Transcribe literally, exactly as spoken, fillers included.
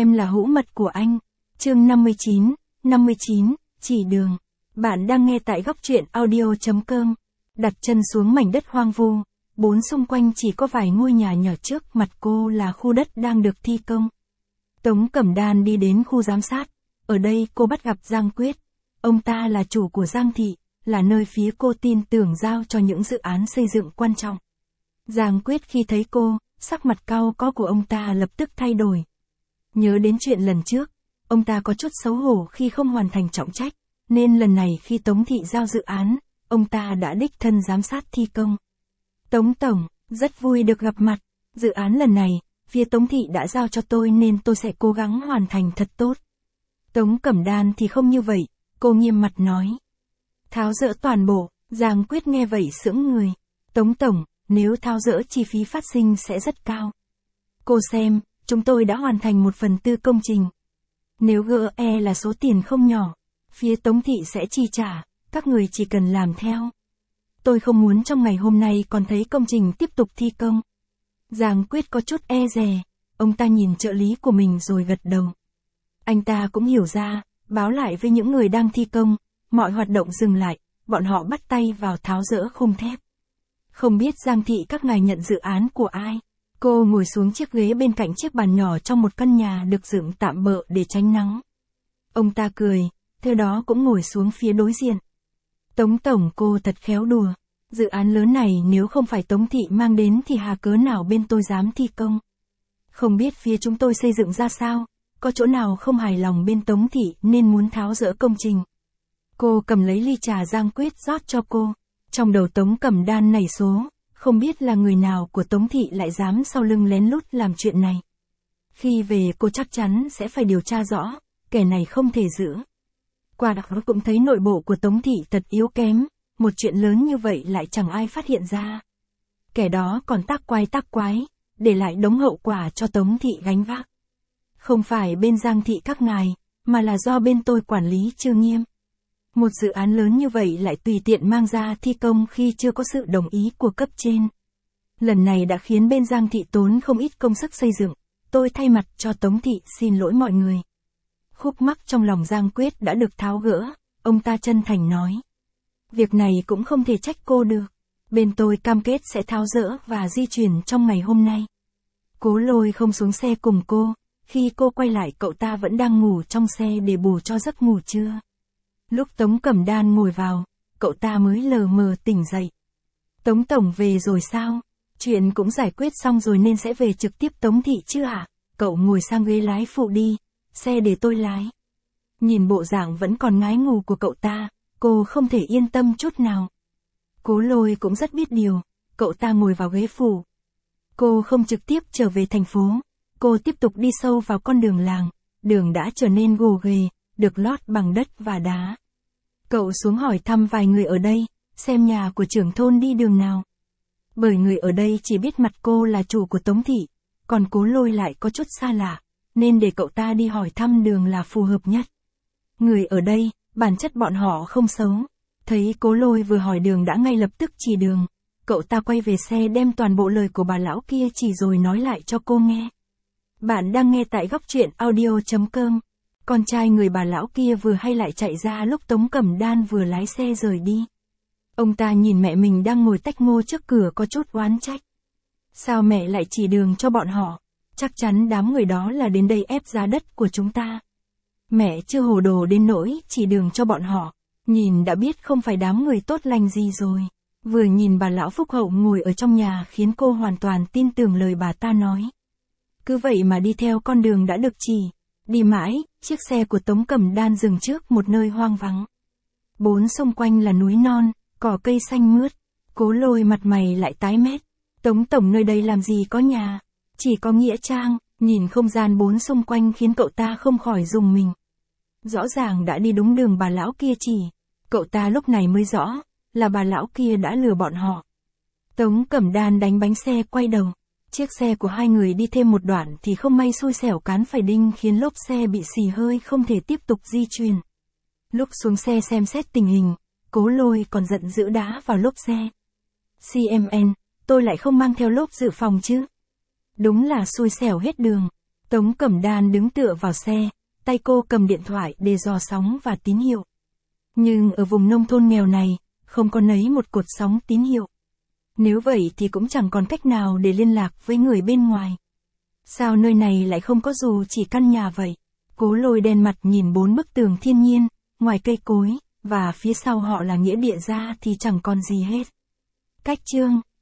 Em là hữu mật của anh. Chương năm mươi chín, năm mươi chín, chỉ đường. Bạn đang nghe tại góc truyện audio chấm com. Đặt chân xuống mảnh đất hoang vu, bốn xung quanh chỉ có vài ngôi nhà nhỏ, trước mặt cô là khu đất đang được thi công. Tống Cẩm Đan đi đến khu giám sát. Ở đây cô bắt gặp Giang Quyết. Ông ta là chủ của Giang Thị, là nơi phía cô tin tưởng giao cho những dự án xây dựng quan trọng. Giang Quyết khi thấy cô, sắc mặt cau có của ông ta lập tức thay đổi. Nhớ đến chuyện lần trước, ông ta có chút xấu hổ khi không hoàn thành trọng trách, nên lần này khi Tống Thị giao dự án, ông ta đã đích thân giám sát thi công. Tống Tổng, rất vui được gặp mặt. Dự án lần này, phía Tống Thị đã giao cho tôi nên tôi sẽ cố gắng hoàn thành thật tốt. Tống Cẩm Đan thì không như vậy, cô nghiêm mặt nói. Tháo dỡ toàn bộ. Giang Quyết nghe vậy sững người. Tống Tổng, nếu tháo dỡ chi phí phát sinh sẽ rất cao. Cô xem, chúng tôi đã hoàn thành một phần tư công trình. Nếu gỡ e là số tiền không nhỏ, phía Tống Thị sẽ chi trả, các người chỉ cần làm theo. Tôi không muốn trong ngày hôm nay còn thấy công trình tiếp tục thi công. Giang Quyết có chút e dè, ông ta nhìn trợ lý của mình rồi gật đầu. Anh ta cũng hiểu ra, báo lại với những người đang thi công, mọi hoạt động dừng lại, bọn họ bắt tay vào tháo dỡ khung thép. Không biết Giang Thị các ngài nhận dự án của ai? Cô ngồi xuống chiếc ghế bên cạnh chiếc bàn nhỏ trong một căn nhà được dựng tạm bợ để tránh nắng. Ông ta cười, theo đó cũng ngồi xuống phía đối diện. Tống Tổng, cô thật khéo đùa. Dự án lớn này nếu không phải Tống Thị mang đến thì hà cớ nào bên tôi dám thi công. Không biết phía chúng tôi xây dựng ra sao, có chỗ nào không hài lòng bên Tống Thị nên muốn tháo dỡ công trình. Cô cầm lấy ly trà Giang Quyết rót cho cô. Trong đầu Tống Cẩm Đan nảy số, không biết là người nào của Tống Thị lại dám sau lưng lén lút làm chuyện này. Khi về cô chắc chắn sẽ phải điều tra rõ, kẻ này không thể giữ. Qua đó cũng thấy nội bộ của Tống Thị thật yếu kém, một chuyện lớn như vậy lại chẳng ai phát hiện ra. Kẻ đó còn tác quái tác quái, để lại đống hậu quả cho Tống Thị gánh vác. Không phải bên Giang Thị các ngài, mà là do bên tôi quản lý chưa nghiêm. Một dự án lớn như vậy lại tùy tiện mang ra thi công khi chưa có sự đồng ý của cấp trên. Lần này đã khiến bên Giang Thị tốn không ít công sức xây dựng, tôi thay mặt cho Tống Thị xin lỗi mọi người. Khúc mắc trong lòng Giang Quyết đã được tháo gỡ, ông ta chân thành nói. Việc này cũng không thể trách cô được, bên tôi cam kết sẽ tháo dỡ và di chuyển trong ngày hôm nay. Cố Lôi không xuống xe cùng cô, khi cô quay lại cậu ta vẫn đang ngủ trong xe để bù cho giấc ngủ trưa. Lúc Tống Cẩm Đan ngồi vào, cậu ta mới lờ mờ tỉnh dậy. Tống Tổng về rồi sao? Chuyện cũng giải quyết xong rồi nên sẽ về trực tiếp Tống Thị chứ ạ? À? Cậu ngồi sang ghế lái phụ đi, xe để tôi lái. Nhìn bộ dạng vẫn còn ngái ngủ của cậu ta, cô không thể yên tâm chút nào. Cố Lôi cũng rất biết điều, cậu ta ngồi vào ghế phụ. Cô không trực tiếp trở về thành phố, cô tiếp tục đi sâu vào con đường làng, đường đã trở nên gồ ghề, được lót bằng đất và đá. Cậu xuống hỏi thăm vài người ở đây, xem nhà của trưởng thôn đi đường nào. Bởi người ở đây chỉ biết mặt cô là chủ của Tống Thị, còn Cố Lôi lại có chút xa lạ, nên để cậu ta đi hỏi thăm đường là phù hợp nhất. Người ở đây, bản chất bọn họ không xấu. Thấy Cố Lôi vừa hỏi đường đã ngay lập tức chỉ đường. Cậu ta quay về xe đem toàn bộ lời của bà lão kia chỉ rồi nói lại cho cô nghe. Bạn đang nghe tại góc truyện audio chấm com. Con trai người bà lão kia vừa hay lại chạy ra lúc Tống Cẩm Đan vừa lái xe rời đi. Ông ta nhìn mẹ mình đang ngồi tách ngô trước cửa có chút oán trách. Sao mẹ lại chỉ đường cho bọn họ? Chắc chắn đám người đó là đến đây ép giá đất của chúng ta. Mẹ chưa hồ đồ đến nỗi chỉ đường cho bọn họ. Nhìn đã biết không phải đám người tốt lành gì rồi. Vừa nhìn bà lão phúc hậu ngồi ở trong nhà khiến cô hoàn toàn tin tưởng lời bà ta nói. Cứ vậy mà đi theo con đường đã được chỉ. Đi mãi, chiếc xe của Tống Cẩm Đan dừng trước một nơi hoang vắng. Bốn xung quanh là núi non, cỏ cây xanh mướt. Cố Lôi mặt mày lại tái mét. Tống Tổng, nơi đây làm gì có nhà, chỉ có nghĩa trang. Nhìn không gian bốn xung quanh khiến cậu ta không khỏi rùng mình. Rõ ràng đã đi đúng đường bà lão kia chỉ. Cậu ta lúc này mới rõ, là bà lão kia đã lừa bọn họ. Tống Cẩm Đan đánh bánh xe quay đầu. Chiếc xe của hai người đi thêm một đoạn thì không may xui xẻo cán phải đinh khiến lốp xe bị xì hơi không thể tiếp tục di chuyển. Lúc xuống xe xem xét tình hình, Cố Lôi còn giận dữ đá vào lốp xe. xê em en, tôi lại không mang theo lốp dự phòng chứ. Đúng là xui xẻo hết đường. Tống Cẩm Đan đứng tựa vào xe, tay cô cầm điện thoại để dò sóng và tín hiệu. Nhưng ở vùng nông thôn nghèo này, không có nấy một cột sóng tín hiệu. Nếu vậy thì cũng chẳng còn cách nào để liên lạc với người bên ngoài. Sao nơi này lại không có dù chỉ căn nhà vậy? Cố Lôi đen mặt nhìn bốn bức tường thiên nhiên, ngoài cây cối, và phía sau họ là nghĩa địa ra thì chẳng còn gì hết. Cách chương